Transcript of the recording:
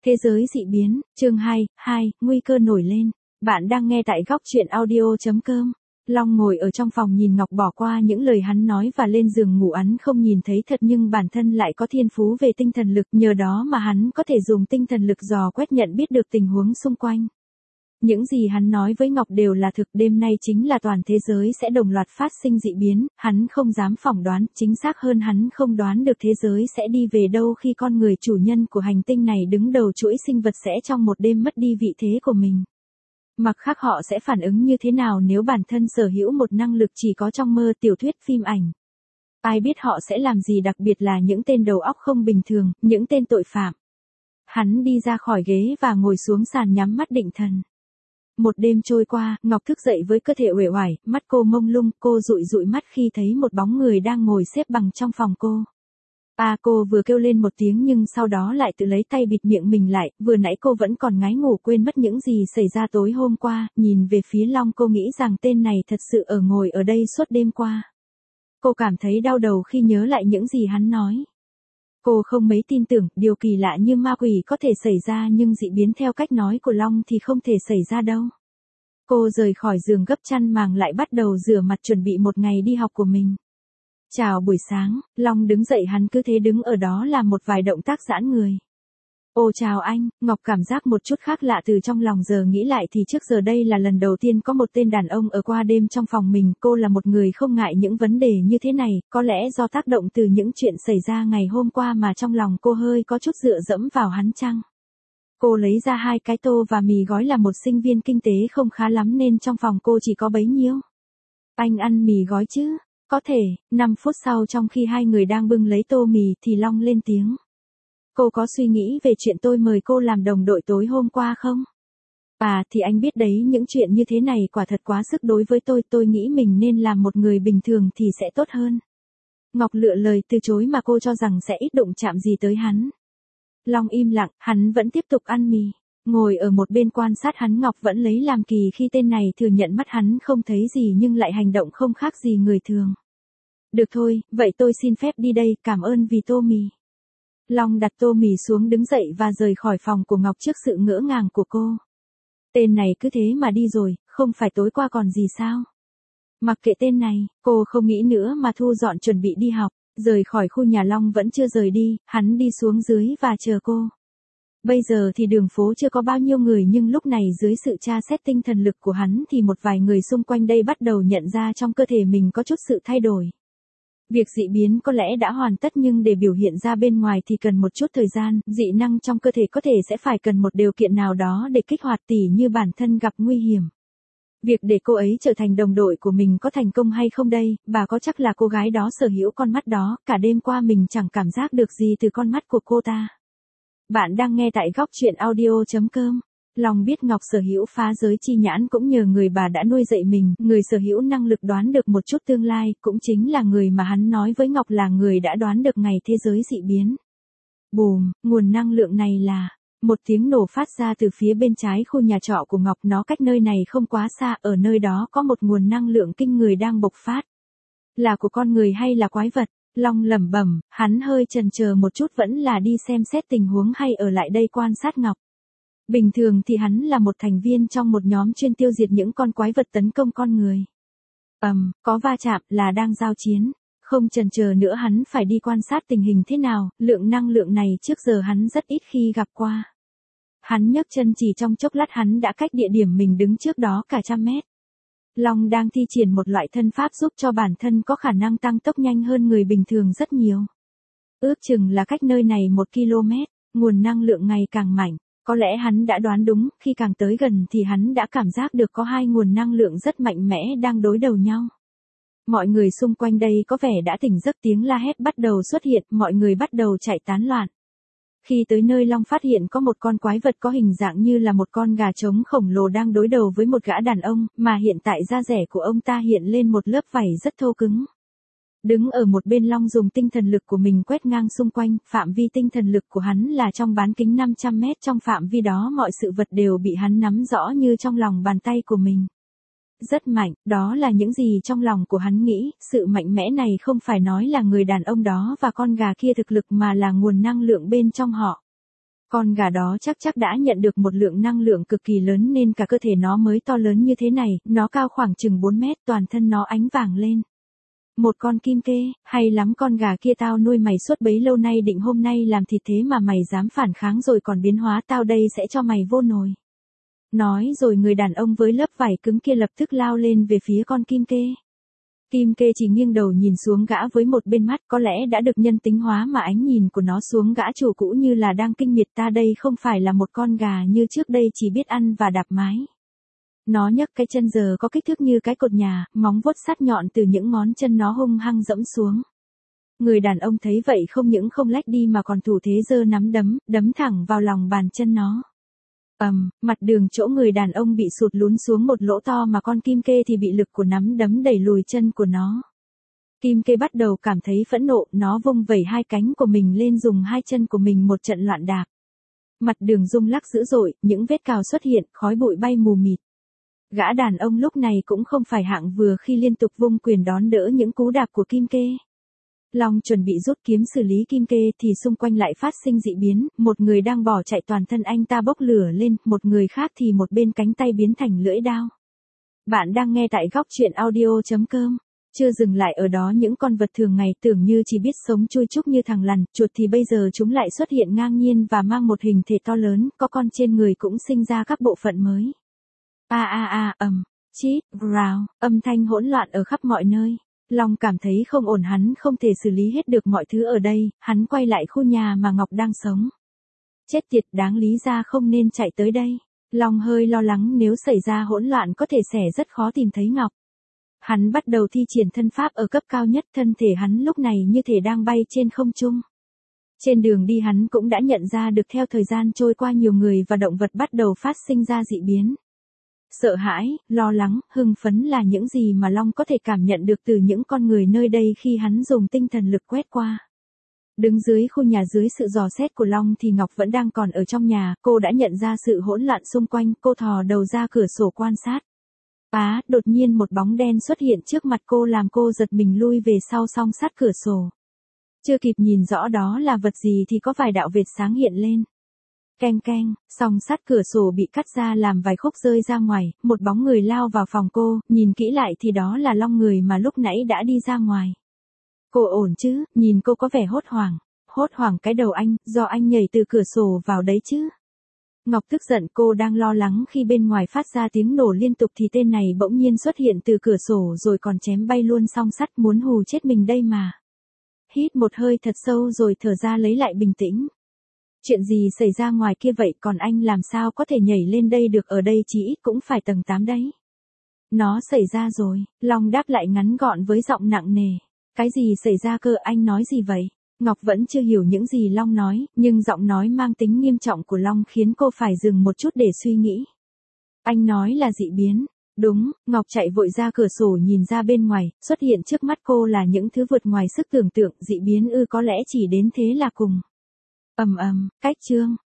Thế giới dị biến, chương 2, nguy cơ nổi lên. Bạn đang nghe tại góc truyện audio.com. Long ngồi ở trong phòng nhìn Ngọc bỏ qua những lời hắn nói và lên giường ngủ. Hắn không nhìn thấy thật nhưng bản thân lại có thiên phú về tinh thần lực, nhờ đó mà hắn có thể dùng tinh thần lực dò quét nhận biết được tình huống xung quanh. Những gì hắn nói với Ngọc đều là thực, đêm nay chính là toàn thế giới sẽ đồng loạt phát sinh dị biến, hắn không dám phỏng đoán, chính xác hơn hắn không đoán được thế giới sẽ đi về đâu khi con người chủ nhân của hành tinh này đứng đầu chuỗi sinh vật sẽ trong một đêm mất đi vị thế của mình. Mặc khác họ sẽ phản ứng như thế nào nếu bản thân sở hữu một năng lực chỉ có trong mơ, tiểu thuyết, phim ảnh. Ai biết họ sẽ làm gì, đặc biệt là những tên đầu óc không bình thường, những tên tội phạm. Hắn đi ra khỏi ghế và ngồi xuống sàn nhắm mắt định thần. Một đêm trôi qua, Ngọc thức dậy với cơ thể uể oải, mắt cô mông lung, cô dụi mắt khi thấy một bóng người đang ngồi xếp bằng trong phòng cô. Cô vừa kêu lên một tiếng nhưng sau đó lại tự lấy tay bịt miệng mình lại, vừa nãy cô vẫn còn ngái ngủ quên mất những gì xảy ra tối hôm qua, nhìn về phía Long cô nghĩ rằng tên này thật sự ngồi ở đây suốt đêm qua. Cô cảm thấy đau đầu khi nhớ lại những gì hắn nói. Cô không mấy tin tưởng, điều kỳ lạ như ma quỷ có thể xảy ra nhưng dị biến theo cách nói của Long thì không thể xảy ra đâu. Cô rời khỏi giường gấp chăn màng lại bắt đầu rửa mặt chuẩn bị một ngày đi học của mình. Chào buổi sáng, Long đứng dậy, hắn cứ thế đứng ở đó làm một vài động tác giãn người. Ồ chào anh, Ngọc cảm giác một chút khác lạ từ trong lòng, giờ nghĩ lại thì trước giờ đây là lần đầu tiên có một tên đàn ông ở qua đêm trong phòng mình. Cô là một người không ngại những vấn đề như thế này, có lẽ do tác động từ những chuyện xảy ra ngày hôm qua mà trong lòng cô hơi có chút dựa dẫm vào hắn chăng? Cô lấy ra 2 cái tô và mì gói, là một sinh viên kinh tế không khá lắm nên trong phòng cô chỉ có bấy nhiêu. Anh ăn mì gói chứ? Có thể. 5 phút sau, trong khi hai người đang bưng lấy tô mì thì Long lên tiếng. Cô có suy nghĩ về chuyện tôi mời cô làm đồng đội tối hôm qua không? Thì anh biết đấy, những chuyện như thế này quả thật quá sức đối với tôi nghĩ mình nên làm một người bình thường thì sẽ tốt hơn. Ngọc lựa lời từ chối mà cô cho rằng sẽ ít đụng chạm gì tới hắn. Long im lặng, hắn vẫn tiếp tục ăn mì. Ngồi ở một bên quan sát hắn, Ngọc vẫn lấy làm kỳ khi tên này thừa nhận mắt hắn không thấy gì nhưng lại hành động không khác gì người thường. Được thôi, vậy tôi xin phép đi đây, cảm ơn vì tô mì. Long đặt tô mì xuống, đứng dậy và rời khỏi phòng của Ngọc trước sự ngỡ ngàng của cô. Tên này cứ thế mà đi rồi, không phải tối qua còn gì sao? Mặc kệ tên này, cô không nghĩ nữa mà thu dọn chuẩn bị đi học. Rời khỏi khu nhà, Long vẫn chưa rời đi, hắn đi xuống dưới và chờ cô. Bây giờ thì đường phố chưa có bao nhiêu người nhưng lúc này dưới sự tra xét tinh thần lực của hắn thì một vài người xung quanh đây bắt đầu nhận ra trong cơ thể mình có chút sự thay đổi. Việc dị biến có lẽ đã hoàn tất nhưng để biểu hiện ra bên ngoài thì cần một chút thời gian, dị năng trong cơ thể có thể sẽ phải cần một điều kiện nào đó để kích hoạt, tỉ như bản thân gặp nguy hiểm. Việc để cô ấy trở thành đồng đội của mình có thành công hay không đây, bà có chắc là cô gái đó sở hữu con mắt đó, cả đêm qua mình chẳng cảm giác được gì từ con mắt của cô ta. Bạn đang nghe tại góc truyện audio.com. Long biết Ngọc sở hữu phá giới chi nhãn cũng nhờ người bà đã nuôi dạy mình, người sở hữu năng lực đoán được một chút tương lai, cũng chính là người mà hắn nói với Ngọc là người đã đoán được ngày thế giới dị biến. Bùm, nguồn năng lượng này là... Một tiếng nổ phát ra từ phía bên trái khu nhà trọ của Ngọc, nó cách nơi này không quá xa, ở nơi đó có một nguồn năng lượng kinh người đang bộc phát. Là của con người hay là quái vật? Long lẩm bẩm, hắn hơi chần chờ một chút, vẫn là đi xem xét tình huống hay ở lại đây quan sát Ngọc. Bình thường thì hắn là một thành viên trong một nhóm chuyên tiêu diệt những con quái vật tấn công con người. Có va chạm, là đang giao chiến. Không chần chờ nữa, hắn phải đi quan sát tình hình thế nào, lượng năng lượng này trước giờ hắn rất ít khi gặp qua. Hắn nhấc chân, chỉ trong chốc lát hắn đã cách địa điểm mình đứng trước đó cả 100 mét. Long đang thi triển một loại thân pháp giúp cho bản thân có khả năng tăng tốc nhanh hơn người bình thường rất nhiều. Ước chừng là cách nơi này 1 km, nguồn năng lượng ngày càng mạnh. Có lẽ hắn đã đoán đúng, khi càng tới gần thì hắn đã cảm giác được có 2 nguồn năng lượng rất mạnh mẽ đang đối đầu nhau. Mọi người xung quanh đây có vẻ đã tỉnh giấc, tiếng la hét bắt đầu xuất hiện, mọi người bắt đầu chạy tán loạn. Khi tới nơi, Long phát hiện có một con quái vật có hình dạng như là một con gà trống khổng lồ đang đối đầu với một gã đàn ông, mà hiện tại da rẻ của ông ta hiện lên một lớp vảy rất thô cứng. Đứng ở một bên, Long dùng tinh thần lực của mình quét ngang xung quanh, phạm vi tinh thần lực của hắn là trong bán kính 500 mét, trong phạm vi đó mọi sự vật đều bị hắn nắm rõ như trong lòng bàn tay của mình. Rất mạnh, đó là những gì trong lòng của hắn nghĩ, sự mạnh mẽ này không phải nói là người đàn ông đó và con gà kia thực lực mà là nguồn năng lượng bên trong họ. Con gà đó chắc đã nhận được một lượng năng lượng cực kỳ lớn nên cả cơ thể nó mới to lớn như thế này, nó cao khoảng chừng 4 mét, toàn thân nó ánh vàng lên. Một con kim kê, hay lắm, con gà kia tao nuôi mày suốt bấy lâu nay, định hôm nay làm thịt, thế mà mày dám phản kháng rồi còn biến hóa, tao đây sẽ cho mày vô nồi. Nói rồi người đàn ông với lớp vải cứng kia lập tức lao lên về phía con kim kê. Kim kê chỉ nghiêng đầu nhìn xuống gã với một bên mắt, có lẽ đã được nhân tính hóa mà ánh nhìn của nó xuống gã chủ cũ như là đang kinh miệt, ta đây không phải là một con gà như trước đây chỉ biết ăn và đạp mái. Nó nhấc cái chân giờ có kích thước như cái cột nhà, móng vuốt sắc nhọn từ những ngón chân nó hung hăng dẫm xuống. Người đàn ông thấy vậy không những không lách đi mà còn thủ thế giơ nắm đấm thẳng vào lòng bàn chân nó. Mặt đường chỗ người đàn ông bị sụt lún xuống một lỗ to mà con kim kê thì bị lực của nắm đấm đẩy lùi chân của nó. Kim kê bắt đầu cảm thấy phẫn nộ, nó vung vẩy hai cánh của mình lên dùng hai chân của mình một trận loạn đạp. Mặt đường rung lắc dữ dội, những vết cào xuất hiện, khói bụi bay mù mịt. Gã đàn ông lúc này cũng không phải hạng vừa khi liên tục vung quyền đón đỡ những cú đạp của kim kê. Long chuẩn bị rút kiếm xử lý kim kê thì xung quanh lại phát sinh dị biến, một người đang bỏ chạy toàn thân anh ta bốc lửa lên, một người khác thì một bên cánh tay biến thành lưỡi đao. Bạn đang nghe tại góc truyện audio.com. Chưa dừng lại ở đó, những con vật thường ngày tưởng như chỉ biết sống chui chúc như thằng lằn, chuột thì bây giờ chúng lại xuất hiện ngang nhiên và mang một hình thể to lớn, có con trên người cũng sinh ra các bộ phận mới. Chít, rào, âm thanh hỗn loạn ở khắp mọi nơi. Long cảm thấy không ổn, hắn không thể xử lý hết được mọi thứ ở đây, hắn quay lại khu nhà mà Ngọc đang sống. Chết tiệt, đáng lý ra không nên chạy tới đây. Long hơi lo lắng nếu xảy ra hỗn loạn có thể sẽ rất khó tìm thấy Ngọc. Hắn bắt đầu thi triển thân pháp ở cấp cao nhất, thân thể hắn lúc này như thể đang bay trên không trung. Trên đường đi hắn cũng đã nhận ra được theo thời gian trôi qua nhiều người và động vật bắt đầu phát sinh ra dị biến. Sợ hãi, lo lắng, hưng phấn là những gì mà Long có thể cảm nhận được từ những con người nơi đây khi hắn dùng tinh thần lực quét qua. Đứng dưới khu nhà dưới sự dò xét của Long thì Ngọc vẫn đang còn ở trong nhà, cô đã nhận ra sự hỗn loạn xung quanh, cô thò đầu ra cửa sổ quan sát. Đột nhiên một bóng đen xuất hiện trước mặt cô làm cô giật mình lui về sau song sát cửa sổ. Chưa kịp nhìn rõ đó là vật gì thì có vài đạo vệt sáng hiện lên. Keng keng, song sắt cửa sổ bị cắt ra làm vài khúc rơi ra ngoài, một bóng người lao vào phòng cô, nhìn kỹ lại thì đó là Long, người mà lúc nãy đã đi ra ngoài. Cô ổn chứ, nhìn cô có vẻ hốt hoảng. Hốt hoảng cái đầu anh, do anh nhảy từ cửa sổ vào đấy chứ. Ngọc tức giận, cô đang lo lắng khi bên ngoài phát ra tiếng nổ liên tục thì tên này bỗng nhiên xuất hiện từ cửa sổ rồi còn chém bay luôn song sắt, muốn hù chết mình đây mà. Hít một hơi thật sâu rồi thở ra lấy lại bình tĩnh. Chuyện gì xảy ra ngoài kia vậy, còn anh làm sao có thể nhảy lên đây được, ở đây chỉ ít cũng phải tầng 8 đấy. Nó xảy ra rồi, Long đáp lại ngắn gọn với giọng nặng nề. Cái gì xảy ra cơ, anh nói gì vậy? Ngọc vẫn chưa hiểu những gì Long nói, nhưng giọng nói mang tính nghiêm trọng của Long khiến cô phải dừng một chút để suy nghĩ. Anh nói là dị biến. Đúng, Ngọc chạy vội ra cửa sổ nhìn ra bên ngoài, xuất hiện trước mắt cô là những thứ vượt ngoài sức tưởng tượng, dị biến ư, có lẽ chỉ đến thế là cùng. Cách chương